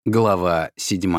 Глава 7.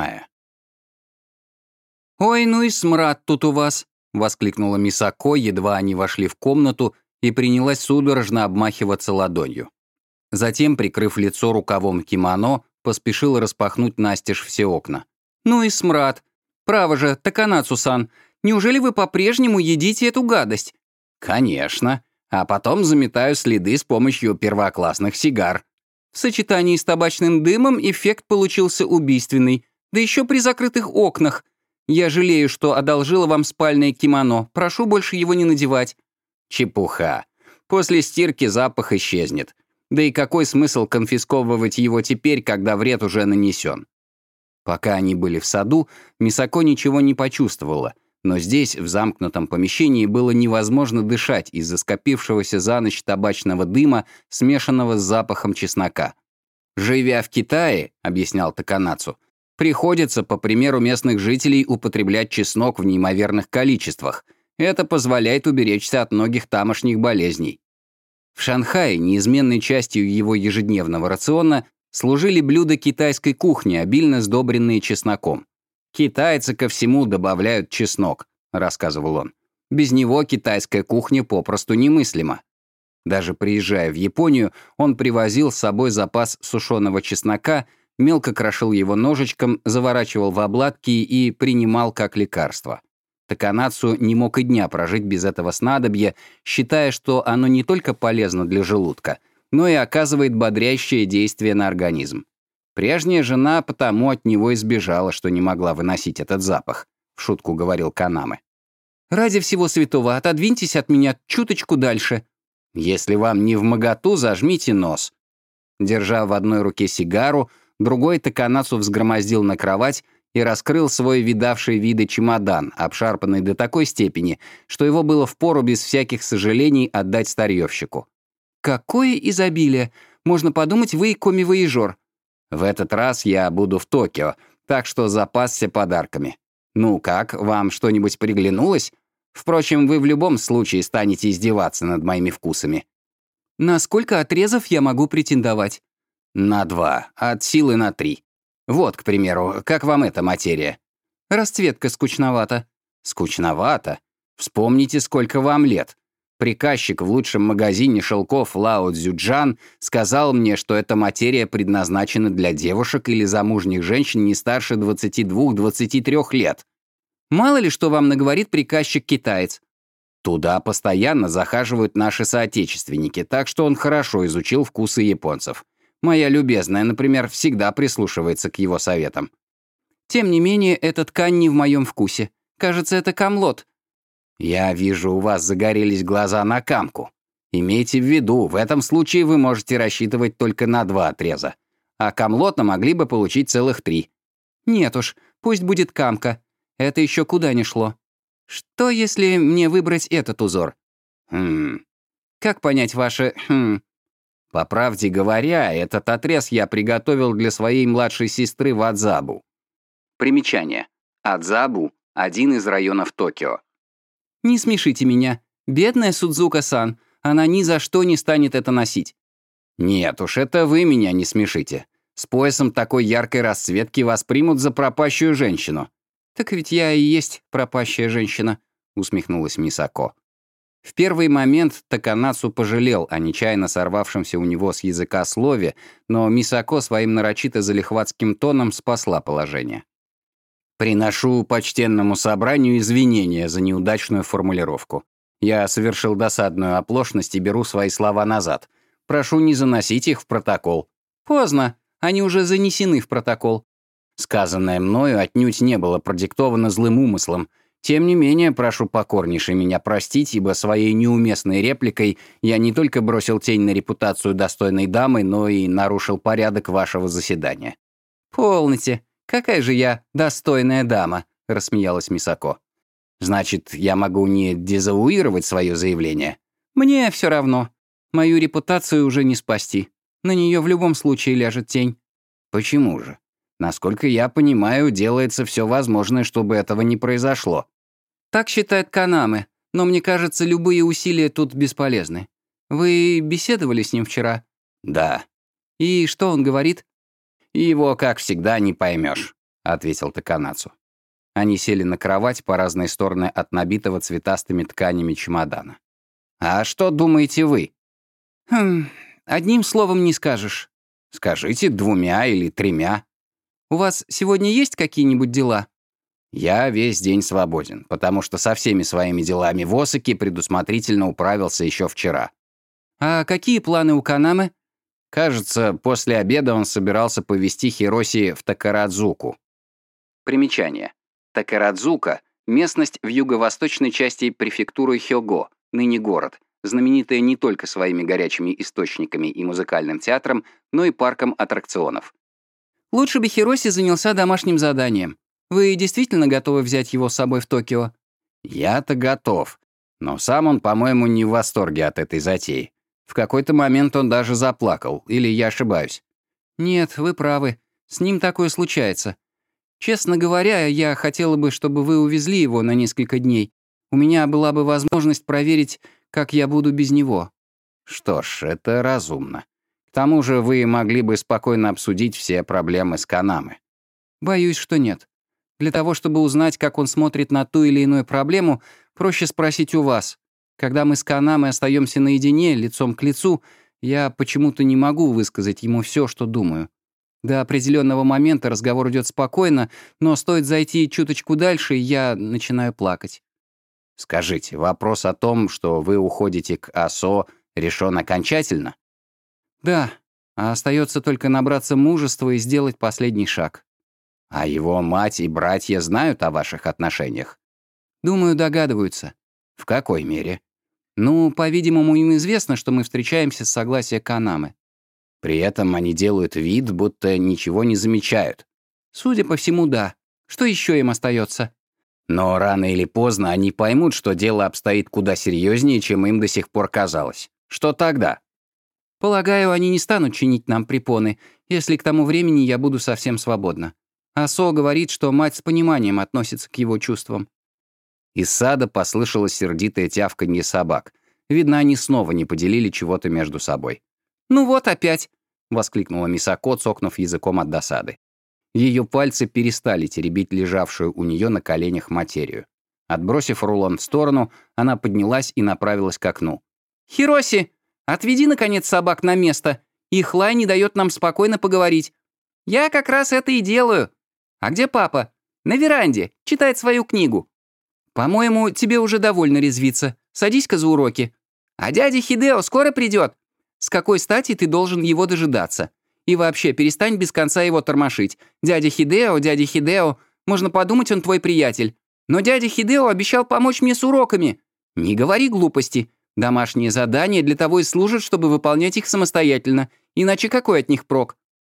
«Ой, ну и смрад тут у вас!» — воскликнула Мисако, едва они вошли в комнату, и принялась судорожно обмахиваться ладонью. Затем, прикрыв лицо рукавом кимоно, поспешила распахнуть настежь все окна. «Ну и смрад! Право же, Таканацу-сан, неужели вы по-прежнему едите эту гадость?» «Конечно. А потом заметаю следы с помощью первоклассных сигар». В сочетании с табачным дымом эффект получился убийственный, да еще при закрытых окнах. Я жалею, что одолжила вам спальное кимоно, прошу больше его не надевать». Чепуха. После стирки запах исчезнет. Да и какой смысл конфисковывать его теперь, когда вред уже нанесен? Пока они были в саду, Мисако ничего не почувствовала, но здесь, в замкнутом помещении, было невозможно дышать из-за скопившегося за ночь табачного дыма, смешанного с запахом чеснока. «Живя в Китае», — объяснял Таканацу, «приходится, по примеру местных жителей, употреблять чеснок в неимоверных количествах. Это позволяет уберечься от многих тамошних болезней». В Шанхае неизменной частью его ежедневного рациона служили блюда китайской кухни, обильно сдобренные чесноком. «Китайцы ко всему добавляют чеснок», — рассказывал он. «Без него китайская кухня попросту немыслима». Даже приезжая в Японию, он привозил с собой запас сушеного чеснока, мелко крошил его ножичком, заворачивал в обладки и принимал как лекарство. Таканацу не мог и дня прожить без этого снадобья, считая, что оно не только полезно для желудка, но и оказывает бодрящее действие на организм. Прежняя жена потому от него избежала, что не могла выносить этот запах, в шутку говорил Канаме. «Ради всего святого, отодвиньтесь от меня чуточку дальше». «Если вам не вмоготу, зажмите нос». Держа в одной руке сигару, другой Таканацу взгромоздил на кровать и раскрыл свой видавший виды чемодан, обшарпанный до такой степени, что его было впору без всяких сожалений отдать старьевщику. «Какое изобилие! Можно подумать, вы коммивояжер». «В этот раз я буду в Токио, так что запасся подарками. Ну как, вам что-нибудь приглянулось? Впрочем, вы в любом случае станете издеваться над моими вкусами». «На сколько отрезов я могу претендовать?» «На 2, от силы на 3. Вот, к примеру, как вам эта материя?» «Расцветка скучновата». «Скучновато? Вспомните, сколько вам лет. Приказчик в лучшем магазине шелков Лао Цзюджан сказал мне, что эта материя предназначена для девушек или замужних женщин не старше 22-23 лет. Мало ли, что вам наговорит приказчик-китаец. Туда постоянно захаживают наши соотечественники, так что он хорошо изучил вкусы японцев. Моя любезная, например, всегда прислушивается к его советам». Тем не менее, эта ткань не в моем вкусе. Кажется, это камлот. «Я вижу, у вас загорелись глаза на камку. Имейте в виду, в этом случае вы можете рассчитывать только на 2 отреза. А камлота могли бы получить целых 3. Нет уж, пусть будет камка. Это еще куда ни шло. Что, если мне выбрать этот узор? Как понять ваше По правде говоря, этот отрез я приготовил для своей младшей сестры в Адзабу. Примечание. Адзабу — один из районов Токио. Не смешите меня. Бедная Судзука-сан. Она ни за что не станет это носить. Нет уж, это вы меня не смешите. С поясом такой яркой расцветки вас примут за пропащую женщину. Так ведь я и есть пропащая женщина, усмехнулась Мисако. В первый момент Таканацу пожалел о нечаянно сорвавшемся у него с языка слове, но Мисако своим нарочито залихватским тоном спасла положение. «Приношу почтенному собранию извинения за неудачную формулировку. Я совершил досадную оплошность и беру свои слова назад. Прошу не заносить их в протокол». «Поздно. Они уже занесены в протокол». Сказанное мною отнюдь не было продиктовано злым умыслом. Тем не менее, прошу покорнейше меня простить, ибо своей неуместной репликой я не только бросил тень на репутацию достойной дамы, но и нарушил порядок вашего заседания». «Полноте. Какая же я достойная дама», — рассмеялась Мисако. «Значит, я могу не дезавуировать свое заявление?» «Мне все равно. Мою репутацию уже не спасти. На нее в любом случае ляжет тень». «Почему же? Насколько я понимаю, делается все возможное, чтобы этого не произошло». «Так считает Канаме, но мне кажется, любые усилия тут бесполезны. Вы беседовали с ним вчера?» «Да». «И что он говорит?» Его, как всегда, не поймешь», — ответил Таканацу. Они сели на кровать по разные стороны от набитого цветастыми тканями чемодана. «А что думаете вы?» Одним словом не скажешь. «Скажите 2 или 3. У вас сегодня есть какие-нибудь дела?» «Я весь день свободен, потому что со всеми своими делами в Осаке предусмотрительно управился еще вчера». «А какие планы у Канамы?» Кажется, после обеда он собирался повезти Хироси в Такарадзуку. Примечание. Такарадзука — местность в юго-восточной части префектуры Хёго, ныне город, знаменитая не только своими горячими источниками и музыкальным театром, но и парком аттракционов. «Лучше бы Хироси занялся домашним заданием. Вы действительно готовы взять его с собой в Токио?» «Я-то готов. Но сам он, по-моему, не в восторге от этой затеи. В какой-то момент он даже заплакал, или я ошибаюсь?» «Нет, вы правы. С ним такое случается. Честно говоря, я хотела бы, чтобы вы увезли его на несколько дней. У меня была бы возможность проверить, как я буду без него». «Что ж, это разумно. К тому же вы могли бы спокойно обсудить все проблемы с Канамы». «Боюсь, что нет. Для того, чтобы узнать, как он смотрит на ту или иную проблему, проще спросить у вас. Когда мы с Канамой остаемся наедине, лицом к лицу, я почему-то не могу высказать ему все, что думаю. До определенного момента разговор идет спокойно, но стоит зайти чуточку дальше, и я начинаю плакать». «Скажите, вопрос о том, что вы уходите к АСО, решен окончательно?» «Да, а остается только набраться мужества и сделать последний шаг». «А его мать и братья знают о ваших отношениях?» «Думаю, догадываются». «В какой мере?» «Ну, по-видимому, им известно, что мы встречаемся с согласия Канамы». «При этом они делают вид, будто ничего не замечают». «Судя по всему, да. Что еще им остается?» «Но рано или поздно они поймут, что дело обстоит куда серьезнее, чем им до сих пор казалось. Что тогда?» «Полагаю, они не станут чинить нам препоны, если к тому времени я буду совсем свободна. Асо говорит, что мать с пониманием относится к его чувствам». Из сада послышалось сердитое тявканье собак. Видно, они снова не поделили чего-то между собой. «Ну вот опять!» — воскликнула Мисако, цокнув языком от досады. Ее пальцы перестали теребить лежавшую у нее на коленях материю. Отбросив рулон в сторону, она поднялась и направилась к окну. «Хироси, отведи, наконец, собак на место. Их лай не дает нам спокойно поговорить. Я как раз это и делаю. А где папа? На веранде, читает свою книгу. По-моему, тебе уже довольно резвиться. Садись-ка за уроки. А дядя Хидео скоро придет. С какой стати ты должен его дожидаться? И вообще, перестань без конца его тормошить. Дядя Хидео, можно подумать, он твой приятель. Но дядя Хидео обещал помочь мне с уроками. Не говори глупости. Домашние задания для того и служат, чтобы выполнять их самостоятельно. Иначе какой от них прок?»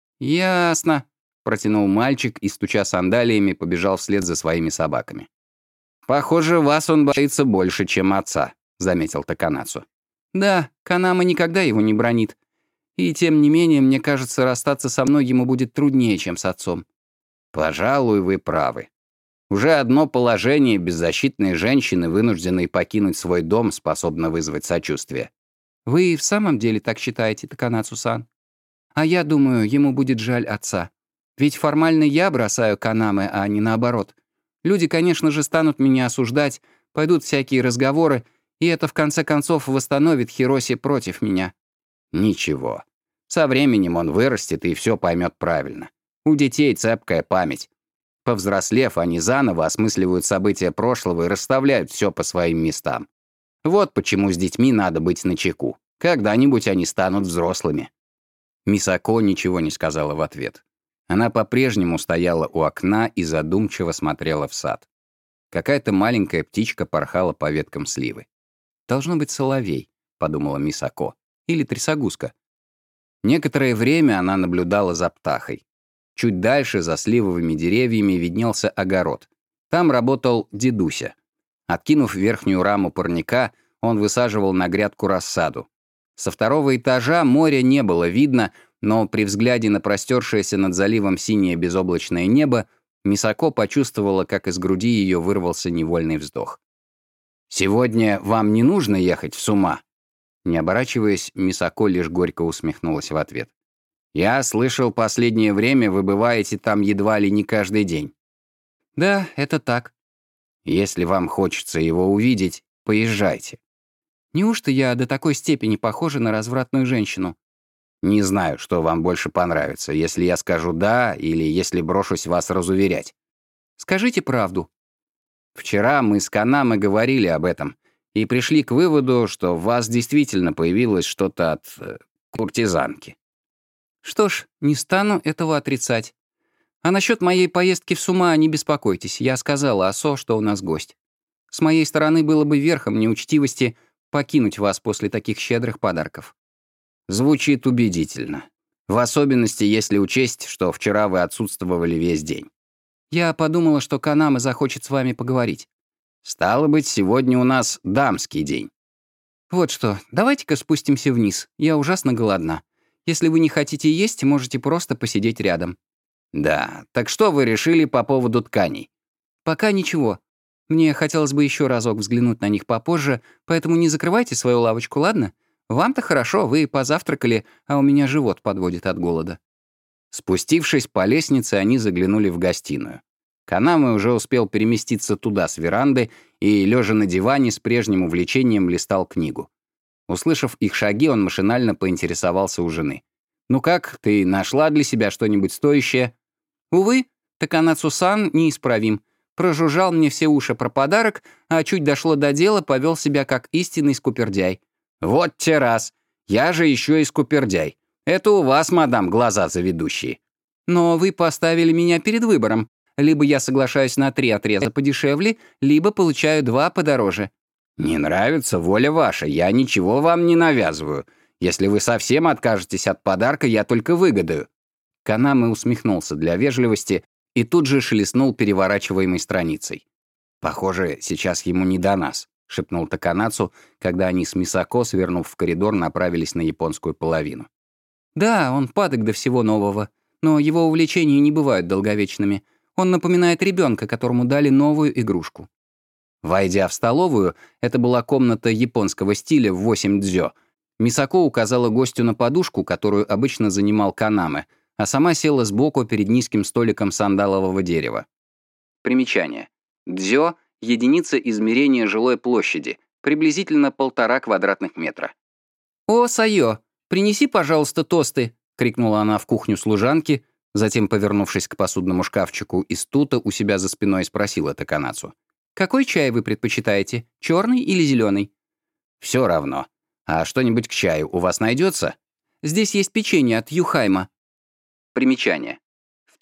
«Ясно», — протянул мальчик и, стуча сандалиями, побежал вслед за своими собаками. «Похоже, вас он боится больше, чем отца», — заметил Таканацу. «Да, Канама никогда его не бранит. И тем не менее, мне кажется, расстаться со мной ему будет труднее, чем с отцом». «Пожалуй, вы правы. Уже одно положение беззащитной женщины, вынужденной покинуть свой дом, способно вызвать сочувствие». «Вы в самом деле так считаете, Таканацу-сан? А я думаю, ему будет жаль отца. Ведь формально я бросаю Канаме, а не наоборот. Люди, конечно же, станут меня осуждать, пойдут всякие разговоры, и это в конце концов восстановит Хироси против меня». «Ничего. Со временем он вырастет и все поймет правильно. У детей цепкая память. Повзрослев, они заново осмысливают события прошлого и расставляют все по своим местам. Вот почему с детьми надо быть начеку. Когда-нибудь они станут взрослыми». Мисако ничего не сказала в ответ. Она по-прежнему стояла у окна и задумчиво смотрела в сад. Какая-то маленькая птичка порхала по веткам сливы. «Должно быть соловей», — подумала Мисако, — «или трясогузка». Некоторое время она наблюдала за птахой. Чуть дальше, за сливовыми деревьями, виднелся огород. Там работал дедуся. Откинув верхнюю раму парника, он высаживал на грядку рассаду. Со второго этажа моря не было видно, но при взгляде на простершееся над заливом синее безоблачное небо Мисако почувствовала, как из груди ее вырвался невольный вздох. «Сегодня вам не нужно ехать в Сума?» Не оборачиваясь, Мисако лишь горько усмехнулась в ответ. Я слышал, последнее время вы бываете там едва ли не каждый день. Да, это так. Если вам хочется его увидеть, поезжайте. Неужто я до такой степени похожа на развратную женщину? Не знаю, что вам больше понравится, если я скажу «да» или если брошусь вас разуверять. Скажите правду. Вчера мы с Канамой говорили об этом и пришли к выводу, что в вас действительно появилось что-то от куртизанки. Что ж, не стану этого отрицать. А насчет моей поездки в Сума не беспокойтесь. Я сказала Асо, что у нас гость. С моей стороны было бы верхом неучтивости покинуть вас после таких щедрых подарков. Звучит убедительно. В особенности, если учесть, что вчера вы отсутствовали весь день. Я подумала, что Канама захочет с вами поговорить. Стало быть, сегодня у нас дамский день. Вот что, давайте-ка спустимся вниз. Я ужасно голодна. Если вы не хотите есть, можете просто посидеть рядом. Да, так что вы решили по поводу тканей? Пока ничего. Мне хотелось бы еще разок взглянуть на них попозже, поэтому не закрывайте свою лавочку, ладно? Вам-то хорошо, вы позавтракали, а у меня живот подводит от голода. Спустившись по лестнице, они заглянули в гостиную. Канама уже успел переместиться туда с веранды и, лежа на диване, с прежним увлечением листал книгу. Услышав их шаги, он машинально поинтересовался у жены. «Ну как, ты нашла для себя что-нибудь стоящее?» «Увы, Таканацу-сан неисправим. Прожужжал мне все уши про подарок, а чуть дошло до дела, повел себя как истинный скупердяй». «Вот те раз. Я же еще и скупердяй. Это у вас, мадам, глаза заведущие». «Но вы поставили меня перед выбором. Либо я соглашаюсь на 3 отреза подешевле, либо получаю 2 подороже». «Не нравится, воля ваша, я ничего вам не навязываю. Если вы совсем откажетесь от подарка, я только выгодаю». Канама усмехнулся для вежливости и тут же шелестнул переворачиваемой страницей. «Похоже, сейчас ему не до нас», — шепнул Таканацу, когда они с Мисако, свернув в коридор, направились на японскую половину. «Да, он падок до всего нового, но его увлечения не бывают долговечными. Он напоминает ребенка, которому дали новую игрушку». Войдя в столовую, это была комната японского стиля в 8 дзё, Мисако указала гостю на подушку, которую обычно занимал Канаме, а сама села сбоку перед низким столиком сандалового дерева. Примечание. Дзё — единица измерения жилой площади, приблизительно 1,5 квадратных метра. «О, Сайо, принеси, пожалуйста, тосты!» — крикнула она в кухню служанки, затем, повернувшись к посудному шкафчику из тута, у себя за спиной спросила Таканацу. «Какой чай вы предпочитаете, черный или зеленый?» «Все равно. А что-нибудь к чаю у вас найдется?» «Здесь есть печенье от Юхайма». Примечание. В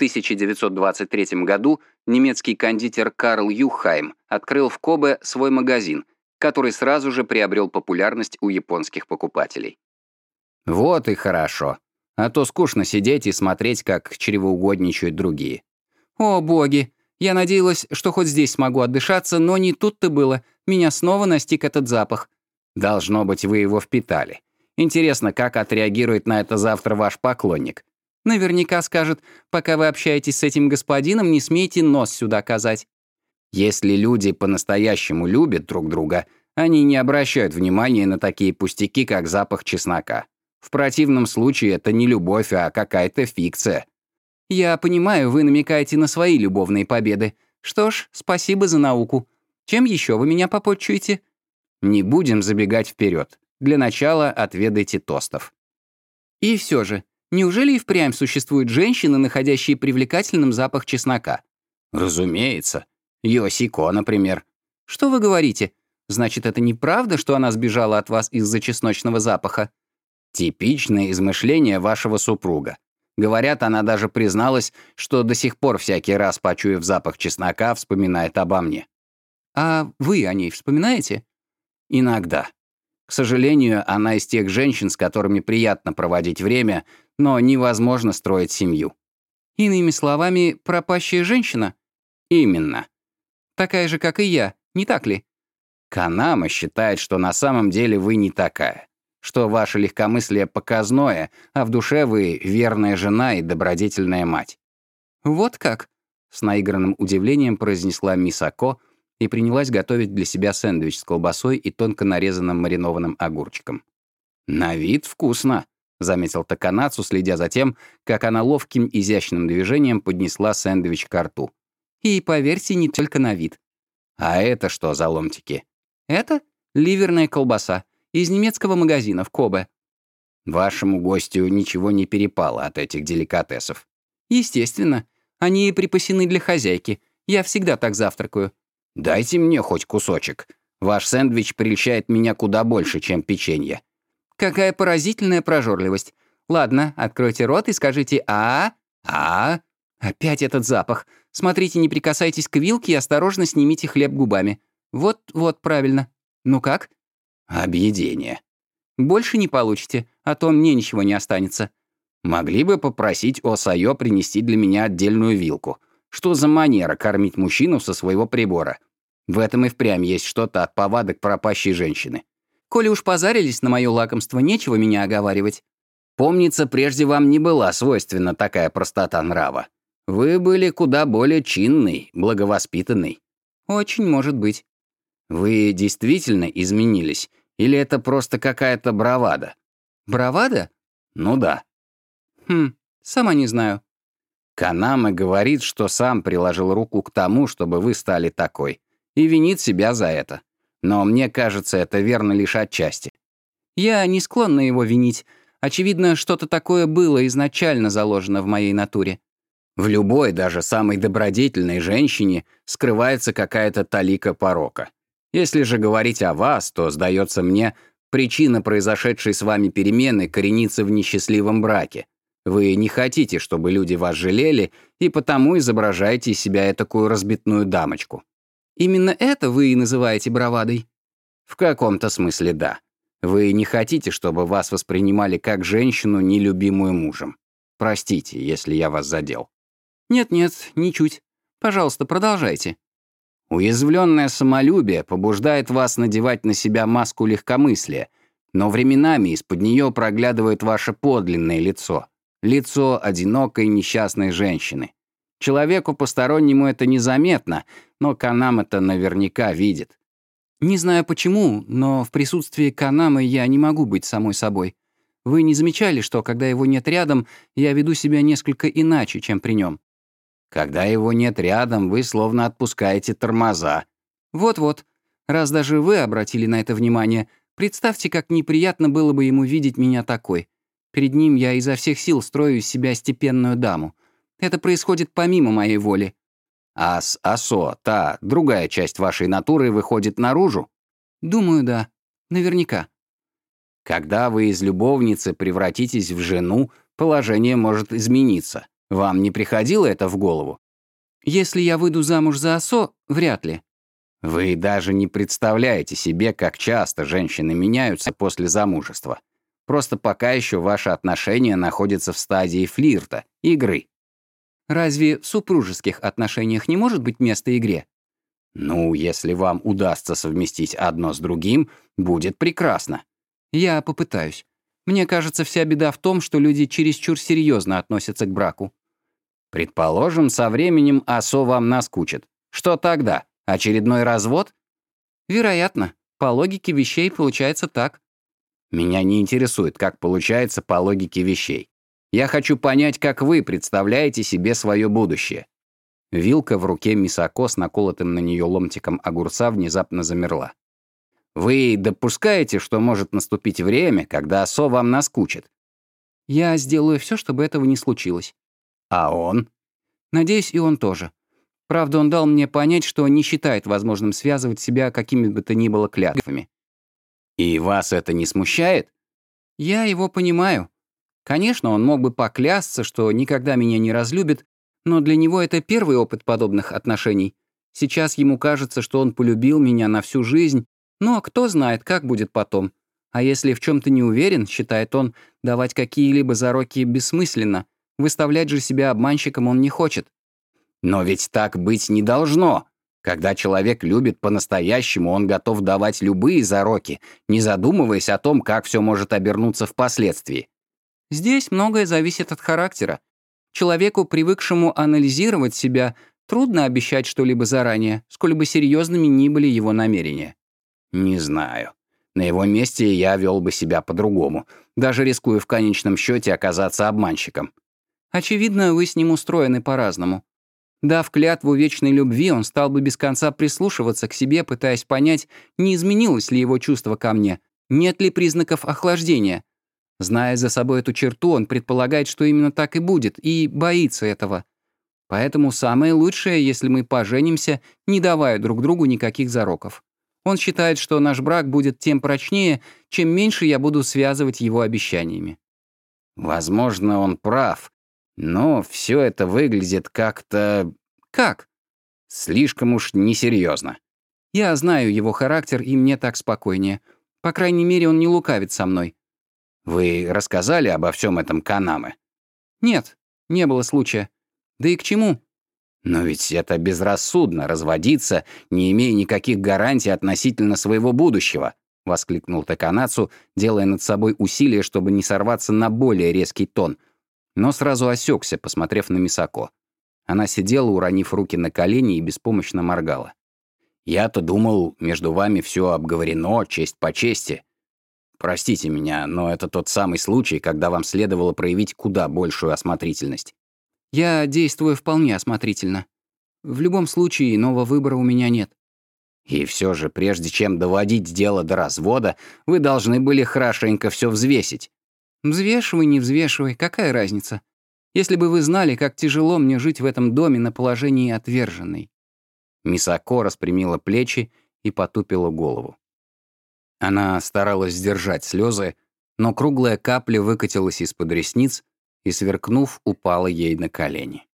1923 году немецкий кондитер Карл Юхайм открыл в Кобе свой магазин, который сразу же приобрел популярность у японских покупателей. «Вот и хорошо. А то скучно сидеть и смотреть, как чревоугодничают другие». «О, боги! Я надеялась, что хоть здесь смогу отдышаться, но не тут-то было. Меня снова настиг этот запах». «Должно быть, вы его впитали. Интересно, как отреагирует на это завтра ваш поклонник?» «Наверняка скажет, пока вы общаетесь с этим господином, не смейте нос сюда казать». «Если люди по-настоящему любят друг друга, они не обращают внимания на такие пустяки, как запах чеснока. В противном случае это не любовь, а какая-то фикция». «Я понимаю, вы намекаете на свои любовные победы. Что ж, спасибо за науку. Чем еще вы меня попотчуете?» «Не будем забегать вперед. Для начала отведайте тостов». «И все же, неужели и впрямь существуют женщины, находящие привлекательным запах чеснока?» «Разумеется. Йосико, например». «Что вы говорите? Значит, это неправда, что она сбежала от вас из-за чесночного запаха?» «Типичное измышление вашего супруга. Говорят, она даже призналась, что до сих пор всякий раз, почуяв запах чеснока, вспоминает обо мне». «А вы о ней вспоминаете?» «Иногда. К сожалению, она из тех женщин, с которыми приятно проводить время, но невозможно строить семью». «Иными словами, пропащая женщина?» «Именно». «Такая же, как и я, не так ли?» Канама считает, что на самом деле вы не такая, что ваше легкомыслие показное, а в душе вы верная жена и добродетельная мать». «Вот как?» — с наигранным удивлением произнесла Мисако и принялась готовить для себя сэндвич с колбасой и тонко нарезанным маринованным огурчиком. «На вид вкусно», — заметил Таканацу, следя за тем, как она ловким, изящным движением поднесла сэндвич к рту. И, поверьте, не только на вид. А это что за ломтики? Это ливерная колбаса из немецкого магазина в Кобе. Вашему гостю ничего не перепало от этих деликатесов. Естественно. Они припасены для хозяйки. Я всегда так завтракаю. Дайте мне хоть кусочек. Ваш сэндвич прельщает меня куда больше, чем печенье. Какая поразительная прожорливость. Ладно, откройте рот и скажите «а». А? Опять этот запах. Смотрите, не прикасайтесь к вилке и осторожно снимите хлеб губами. Вот, правильно. Ну как? Объедение. Больше не получите, а то мне ничего не останется. Могли бы попросить Осайо принести для меня отдельную вилку. Что за манера кормить мужчину со своего прибора? В этом и впрямь есть что-то от повадок пропащей женщины. Коли уж позарились на мое лакомство, нечего меня оговаривать. Помнится, прежде вам не была свойственна такая простота нрава. Вы были куда более чинный, благовоспитанный. Очень может быть. Вы действительно изменились? Или это просто какая-то бравада? Бравада? Ну да. Сама не знаю. Канаме говорит, что сам приложил руку к тому, чтобы вы стали такой, и винит себя за это. Но мне кажется, это верно лишь отчасти. Я не склонна его винить. Очевидно, что-то такое было изначально заложено в моей натуре. В любой, даже самой добродетельной женщине скрывается какая-то талика порока. Если же говорить о вас, то, сдается мне, причина произошедшей с вами перемены коренится в несчастливом браке. Вы не хотите, чтобы люди вас жалели, и потому изображаете из себя этакую разбитную дамочку. Именно это вы и называете бравадой? В каком-то смысле да. Вы не хотите, чтобы вас воспринимали как женщину, нелюбимую мужем. Простите, если я вас задел. Нет, ничуть. Пожалуйста, продолжайте. Уязвленное самолюбие побуждает вас надевать на себя маску легкомыслия, но временами из-под нее проглядывает ваше подлинное лицо. Лицо одинокой несчастной женщины. Человеку постороннему это незаметно, но Канам это наверняка видит. Не знаю почему, но в присутствии Канамы я не могу быть самой собой. Вы не замечали, что, когда его нет рядом, я веду себя несколько иначе, чем при нем? Когда его нет рядом, вы словно отпускаете тормоза. Вот-вот. Раз даже вы обратили на это внимание, представьте, как неприятно было бы ему видеть меня такой. Перед ним я изо всех сил строю из себя степенную даму. Это происходит помимо моей воли. А с Асо, та, другая часть вашей натуры выходит наружу? Думаю, да. Наверняка. Когда вы из любовницы превратитесь в жену, положение может измениться. Вам не приходило это в голову? Если я выйду замуж за Асо, вряд ли. Вы даже не представляете себе, как часто женщины меняются после замужества. Просто пока еще ваши отношения находятся в стадии флирта, игры. Разве в супружеских отношениях не может быть места игре? Ну, если вам удастся совместить одно с другим, будет прекрасно. Я попытаюсь. Мне кажется, вся беда в том, что люди чересчур серьезно относятся к браку. Предположим, со временем Асо вам наскучит. Что тогда? Очередной развод? Вероятно. По логике вещей получается так. Меня не интересует, как получается по логике вещей. Я хочу понять, как вы представляете себе свое будущее. Вилка в руке Мисако с наколотым на нее ломтиком огурца внезапно замерла. Вы допускаете, что может наступить время, когда Асо вам наскучит? Я сделаю все, чтобы этого не случилось. А он? Надеюсь, и он тоже. Правда, он дал мне понять, что не считает возможным связывать себя какими бы то ни было клятвами. И вас это не смущает? Я его понимаю. Конечно, он мог бы поклясться, что никогда меня не разлюбит, но для него это первый опыт подобных отношений. Сейчас ему кажется, что он полюбил меня на всю жизнь, но кто знает, как будет потом. А если в чем-то не уверен, считает он, давать какие-либо зароки бессмысленно. Выставлять же себя обманщиком он не хочет. Но ведь так быть не должно. Когда человек любит по-настоящему, он готов давать любые зароки, не задумываясь о том, как все может обернуться впоследствии. Здесь многое зависит от характера. Человеку, привыкшему анализировать себя, трудно обещать что-либо заранее, сколь бы серьезными ни были его намерения. Не знаю. На его месте я вел бы себя по-другому, даже рискуя в конечном счете оказаться обманщиком. Очевидно, вы с ним устроены по-разному. Дав клятву вечной любви, он стал бы без конца прислушиваться к себе, пытаясь понять, не изменилось ли его чувство ко мне, нет ли признаков охлаждения. Зная за собой эту черту, он предполагает, что именно так и будет, и боится этого. Поэтому самое лучшее, если мы поженимся, не давая друг другу никаких зароков. Он считает, что наш брак будет тем прочнее, чем меньше я буду связывать его обещаниями. Возможно, он прав, но все это выглядит как-то... Как? Слишком уж несерьезно. Я знаю его характер, и мне так спокойнее. По крайней мере, он не лукавит со мной. Вы рассказали обо всем этом Канаме? Нет, не было случая. Да и к чему? Но ведь это безрассудно — разводиться, не имея никаких гарантий относительно своего будущего, — воскликнул Таканацу, делая над собой усилие, чтобы не сорваться на более резкий тон, но сразу осекся, посмотрев на Мисако. Она сидела, уронив руки на колени, и беспомощно моргала. «Я-то думал, между вами все обговорено, честь по чести. Простите меня, но это тот самый случай, когда вам следовало проявить куда большую осмотрительность». Я действую вполне осмотрительно. В любом случае, иного выбора у меня нет. И все же, прежде чем доводить дело до развода, вы должны были хорошенько все взвесить. Взвешивай, не взвешивай, какая разница? Если бы вы знали, как тяжело мне жить в этом доме на положении отверженной. Мисако распрямила плечи и потупила голову. Она старалась сдержать слезы, но круглая капля выкатилась из-под ресниц и, сверкнув, упала ей на колени.